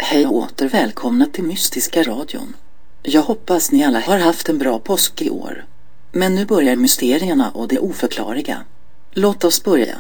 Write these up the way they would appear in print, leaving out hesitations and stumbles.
Hej och åter välkomna till Mystiska radion. Jag hoppas ni alla har haft en bra påsk i år. Men nu börjar mysterierna och det oförklarliga. Låt oss börja.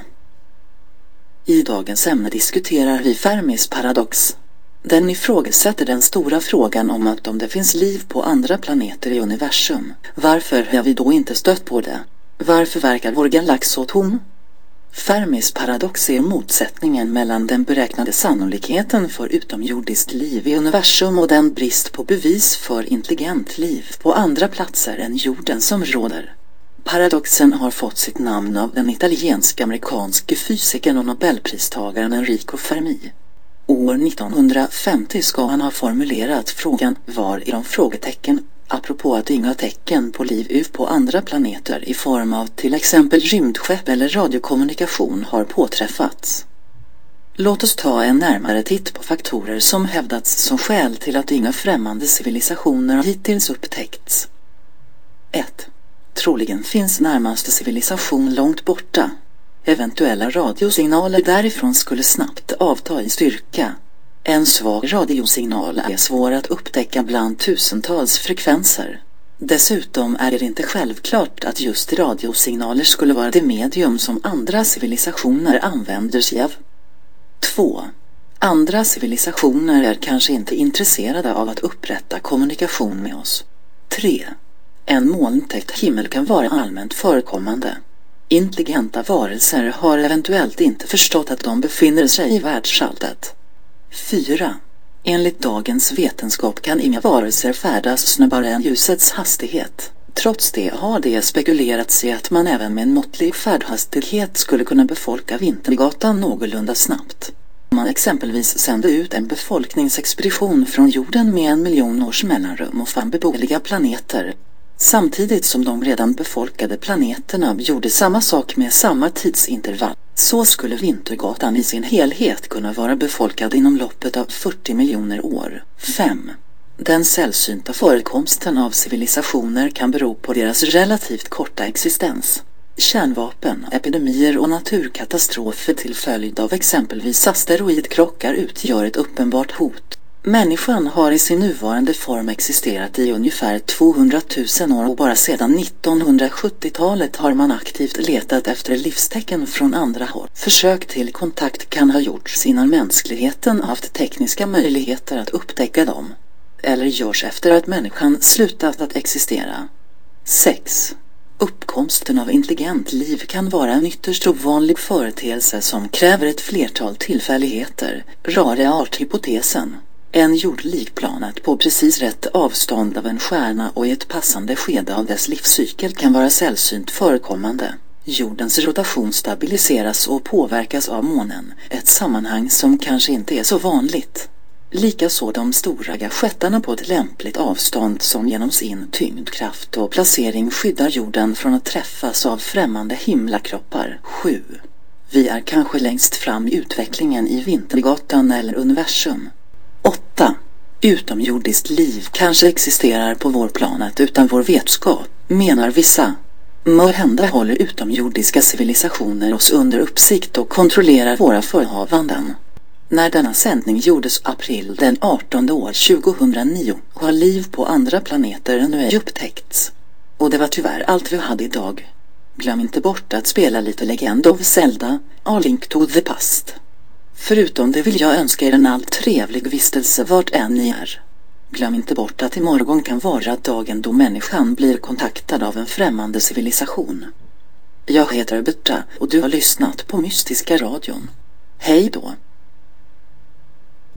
I dagens ämne diskuterar vi Fermis paradox. Den ifrågasätter den stora frågan om det finns liv på andra planeter i universum. Varför har vi då inte stött på det? Varför verkar vår galax så tom? Fermis paradox är motsättningen mellan den beräknade sannolikheten för utomjordiskt liv i universum och den brist på bevis för intelligent liv på andra platser än jorden som råder. Paradoxen har fått sitt namn av den italiensk-amerikanske fysikern och nobelpristagaren Enrico Fermi. År 1950 ska han ha formulerat frågan "Var är de frågetecken?" apropå att inga tecken på liv på andra planeter i form av till exempel rymdskepp eller radiokommunikation har påträffats. Låt oss ta en närmare titt på faktorer som hävdats som skäl till att inga främmande civilisationer hittills upptäckts. 1. Troligen finns närmaste civilisation långt borta. Eventuella radiosignaler därifrån skulle snabbt avta i styrka. En svag radiosignal är svår att upptäcka bland tusentals frekvenser. Dessutom är det inte självklart att just radiosignaler skulle vara det medium som andra civilisationer använder sig av. 2. Andra civilisationer är kanske inte intresserade av att upprätta kommunikation med oss. 3. En molntäckt himmel kan vara allmänt förekommande. Intelligenta varelser har eventuellt inte förstått att de befinner sig i världsalltet. 4. Enligt dagens vetenskap kan inga varelser färdas snabbare än ljusets hastighet. Trots det har det spekulerats i att man även med en måttlig färdhastighet skulle kunna befolka Vintergatan någorlunda snabbt. Man exempelvis sände ut en befolkningsexpedition från jorden med 1 miljon års mellanrum och fann beboeliga planeter. Samtidigt som de redan befolkade planeterna gjorde samma sak med samma tidsintervall, så skulle Vintergatan i sin helhet kunna vara befolkad inom loppet av 40 miljoner år. 5. Den sällsynta förekomsten av civilisationer kan bero på deras relativt korta existens. Kärnvapen, epidemier och naturkatastrofer till följd av exempelvis asteroidkrockar utgör ett uppenbart hot. Människan har i sin nuvarande form existerat i ungefär 200 000 år och bara sedan 1970-talet har man aktivt letat efter livstecken från andra håll. Försök till kontakt kan ha gjorts innan mänskligheten haft tekniska möjligheter att upptäcka dem. Eller görs efter att människan slutat att existera. 6. Uppkomsten av intelligent liv kan vara en ytterst ovanlig företeelse som kräver ett flertal tillfälligheter, rare arthypotesen. En jordlik planet på precis rätt avstånd av en stjärna och i ett passande skede av dess livscykel kan vara sällsynt förekommande. Jordens rotation stabiliseras och påverkas av månen, ett sammanhang som kanske inte är så vanligt. Likaså de stora gagettarna på ett lämpligt avstånd som genom sin tyngdkraft och placering skyddar jorden från att träffas av främmande himlakroppar. 7. Vi är kanske längst fram i utvecklingen i Vintergatan eller universum. 8. Utomjordiskt liv kanske existerar på vår planet utan vår vetskap, menar vissa. Måhända håller utomjordiska civilisationer oss under uppsikt och kontrollerar våra förehavanden. När denna sändning gjordes april den 18 år 2009 har liv på andra planeter ännu ej upptäckts. Och det var tyvärr allt vi hade idag. Glöm inte bort att spela lite Legend of Zelda, A Link to the Past. Förutom det vill jag önska er en allt trevlig vistelse vart än ni är. Glöm inte bort att imorgon kan vara dagen då människan blir kontaktad av en främmande civilisation. Jag heter Berta och du har lyssnat på Mystiska radion. Hej då!